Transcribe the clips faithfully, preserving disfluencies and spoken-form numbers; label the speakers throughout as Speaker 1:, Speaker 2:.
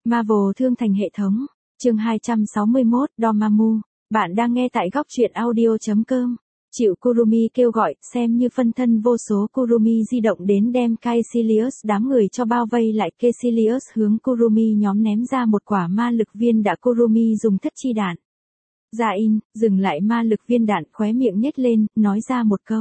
Speaker 1: Marvel Thương Thành hệ thống, chương hai trăm sáu mươi mốt, Dormammu. Bạn đang nghe tại góc truyện audio chấm com. Chịu Kurumi kêu gọi, xem như phân thân vô số Kurumi di động đến đem Caecilius đám người cho bao vây lại. Caecilius hướng Kurumi nhóm ném ra một quả ma lực viên đã Kurumi dùng thất chi đạn. Zain, dừng lại ma lực viên đạn, khóe miệng nhếch lên, nói ra một câu.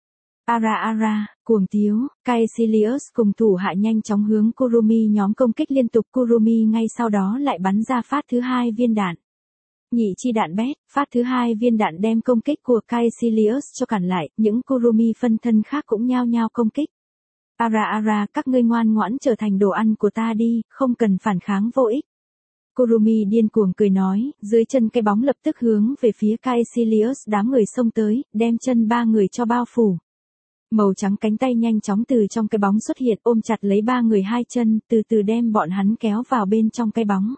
Speaker 1: Ara ara, cuồng tiếu. Caecilius cùng thủ hạ nhanh chóng hướng Kurumi nhóm công kích liên tục. Kurumi ngay sau đó lại bắn ra phát thứ hai viên đạn. Nhị chi đạn bét, phát thứ hai viên đạn đem công kích của Caecilius cho cản lại, những Kurumi phân thân khác cũng nhao nhao công kích. Ara ara, các ngươi ngoan ngoãn trở thành đồ ăn của ta đi, không cần phản kháng vô ích. Kurumi điên cuồng cười nói, dưới chân cái bóng lập tức hướng về phía Caecilius đám người xông tới, đem chân ba người cho bao phủ. Màu trắng cánh tay nhanh chóng từ trong cái bóng xuất hiện, ôm chặt lấy ba người hai chân, từ từ đem bọn hắn kéo vào bên trong cái bóng.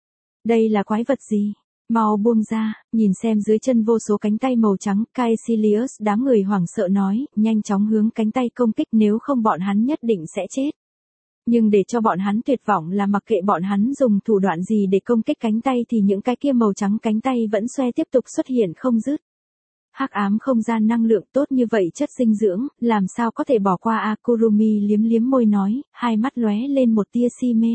Speaker 1: Đây là quái vật gì? Mau buông ra, nhìn xem dưới chân vô số cánh tay màu trắng. Caecilius đám người hoảng sợ nói, nhanh chóng hướng cánh tay công kích, nếu không bọn hắn nhất định sẽ chết. Nhưng để cho bọn hắn tuyệt vọng là mặc kệ bọn hắn dùng thủ đoạn gì để công kích cánh tay thì những cái kia màu trắng cánh tay vẫn xoe tiếp tục xuất hiện không dứt. Hắc ám không gian năng lượng tốt như vậy chất dinh dưỡng, làm sao có thể bỏ qua a? Kurumi liếm liếm môi nói, hai mắt lóe lên một tia si mê.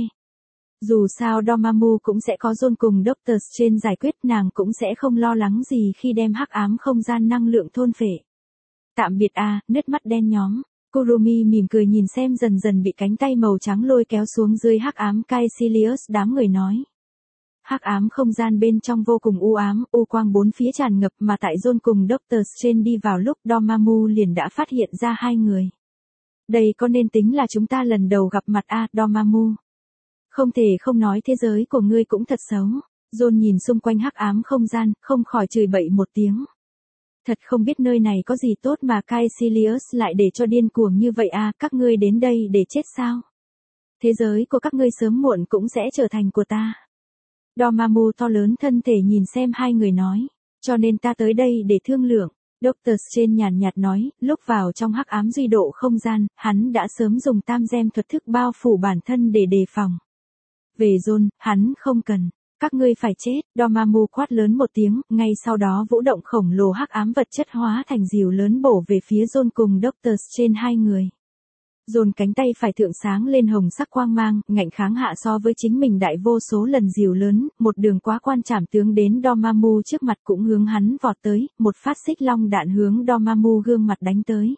Speaker 1: Dù sao Dormammu cũng sẽ có John cùng Doctor Strange giải quyết, nàng cũng sẽ không lo lắng gì khi đem hắc ám không gian năng lượng thôn phệ. Tạm biệt a, nứt mắt đen nhóm. Kurumi mỉm cười nhìn xem dần dần bị cánh tay màu trắng lôi kéo xuống dưới hắc ám. Caecilius đám người nói. Hắc ám không gian bên trong vô cùng u ám, u quang bốn phía tràn ngập, mà tại John cùng Doctor Strange đi vào lúc Dormammu liền đã phát hiện ra hai người. Đây có nên tính là chúng ta lần đầu gặp mặt a, Dormammu? Không thể không nói thế giới của ngươi cũng thật xấu. John nhìn xung quanh hắc ám không gian, không khỏi chửi bậy một tiếng. Thật không biết nơi này có gì tốt mà Caecilius lại để cho điên cuồng như vậy a, các ngươi đến đây để chết sao? Thế giới của các ngươi sớm muộn cũng sẽ trở thành của ta. Dormammu to lớn thân thể nhìn xem hai người nói, cho nên ta tới đây để thương lượng. Doctor Strange nhàn nhạt nói, lúc vào trong hắc ám duy độ không gian, hắn đã sớm dùng tam gem thuật thức bao phủ bản thân để đề phòng. Về John, hắn không cần. Các ngươi phải chết. Dormammu quát lớn một tiếng, ngay sau đó vũ động khổng lồ hắc ám vật chất hóa thành dìu lớn bổ về phía John cùng Doctor Strange hai người. John cánh tay phải thượng sáng lên hồng sắc quang mang, ngạnh kháng hạ so với chính mình đại vô số lần dìu lớn, một đường quá quan trảm tướng đến Dormammu trước mặt cũng hướng hắn vọt tới, một phát xích long đạn hướng Dormammu gương mặt đánh tới.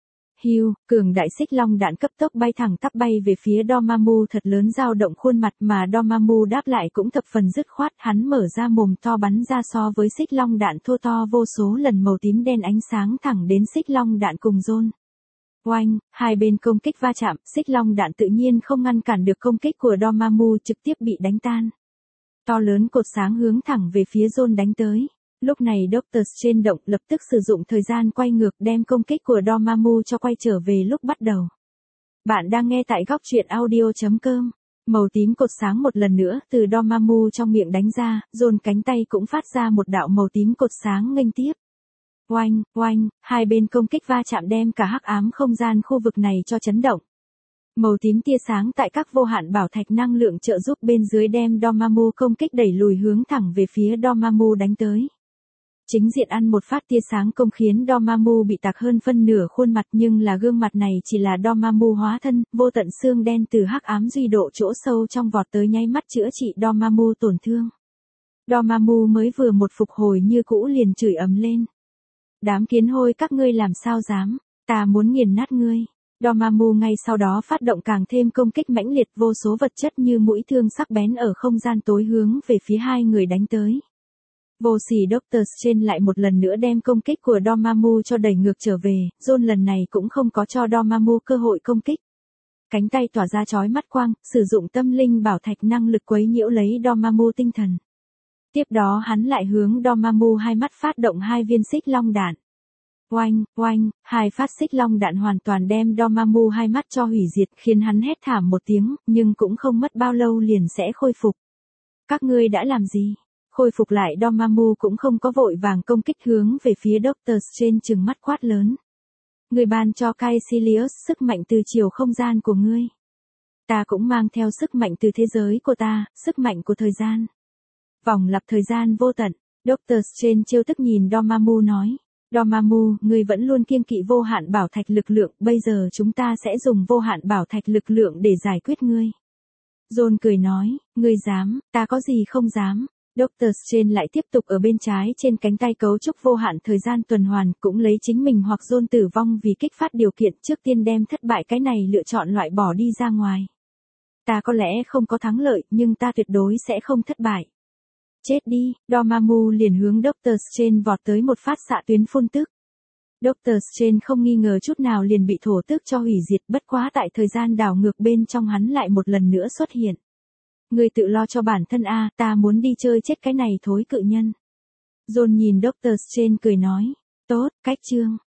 Speaker 1: Hiu, cường đại xích long đạn cấp tốc bay thẳng tắp bay về phía Dormammu, thật lớn dao động khuôn mặt, mà Dormammu đáp lại cũng thập phần dứt khoát, hắn mở ra mồm to bắn ra so với xích long đạn thô to vô số lần màu tím đen ánh sáng thẳng đến xích long đạn cùng John. Oanh, hai bên công kích va chạm, xích long đạn tự nhiên không ngăn cản được công kích của Dormammu, trực tiếp bị đánh tan. To lớn cột sáng hướng thẳng về phía John đánh tới. Lúc này Doctor Strange động, lập tức sử dụng thời gian quay ngược đem công kích của Dormammu cho quay trở về lúc bắt đầu. Bạn đang nghe tại góc truyện audio chấm com. Màu tím cột sáng một lần nữa từ Dormammu trong miệng đánh ra, John cánh tay cũng phát ra một đạo màu tím cột sáng nghênh tiếp. Oanh, oanh, hai bên công kích va chạm đem cả hắc ám không gian khu vực này cho chấn động. Màu tím tia sáng tại các vô hạn bảo thạch năng lượng trợ giúp bên dưới đem Dormammu công kích đẩy lùi hướng thẳng về phía Dormammu đánh tới. Chính diện ăn một phát tia sáng công khiến Dormammu bị tạc hơn phân nửa khuôn mặt, nhưng là gương mặt này chỉ là Dormammu hóa thân, vô tận xương đen từ hắc ám duy độ chỗ sâu trong vọt tới nháy mắt chữa trị Dormammu tổn thương. Dormammu mới vừa một phục hồi như cũ liền chửi ầm lên. Đám kiến hôi các ngươi làm sao dám, ta muốn nghiền nát ngươi. Dormammu ngay sau đó phát động càng thêm công kích mãnh liệt, vô số vật chất như mũi thương sắc bén ở không gian tối hướng về phía hai người đánh tới. Vô sỉ Doctor Strange lại một lần nữa đem công kích của Dormammu cho đẩy ngược trở về, John lần này cũng không có cho Dormammu cơ hội công kích. Cánh tay tỏa ra chói mắt quang, sử dụng tâm linh bảo thạch năng lực quấy nhiễu lấy Dormammu tinh thần. Tiếp đó hắn lại hướng Dormammu hai mắt phát động hai viên xích long đạn. Oanh, oanh, hai phát xích long đạn hoàn toàn đem Dormammu hai mắt cho hủy diệt, khiến hắn hét thảm một tiếng, nhưng cũng không mất bao lâu liền sẽ khôi phục. Các ngươi đã làm gì? Khôi phục lại Dormammu cũng không có vội vàng công kích, hướng về phía Doctor Strange trừng mắt quát lớn. Người ban cho Caecilius sức mạnh từ chiều không gian của ngươi. Ta cũng mang theo sức mạnh từ thế giới của ta, sức mạnh của thời gian. Vòng lặp thời gian vô tận. doctor Strange trêu tức nhìn Dormammu nói. Dormammu, ngươi vẫn luôn kiêng kỵ vô hạn bảo thạch lực lượng, bây giờ chúng ta sẽ dùng vô hạn bảo thạch lực lượng để giải quyết ngươi. John cười nói, ngươi dám, ta có gì không dám. doctor Strange lại tiếp tục ở bên trái trên cánh tay cấu trúc vô hạn thời gian tuần hoàn, cũng lấy chính mình hoặc John tử vong vì kích phát điều kiện trước tiên đem thất bại cái này lựa chọn loại bỏ đi ra ngoài. Ta có lẽ không có thắng lợi, nhưng ta tuyệt đối sẽ không thất bại. Chết đi, Dormammu liền hướng doctor Strange vọt tới một phát xạ tuyến phun tức. doctor Strange không nghi ngờ chút nào liền bị thổ tức cho hủy diệt, bất quá tại thời gian đảo ngược bên trong hắn lại một lần nữa xuất hiện. Ngươi tự lo cho bản thân a, ta muốn đi chơi chết cái này thối cự nhân. John nhìn doctor Strange cười nói, tốt, cách chương.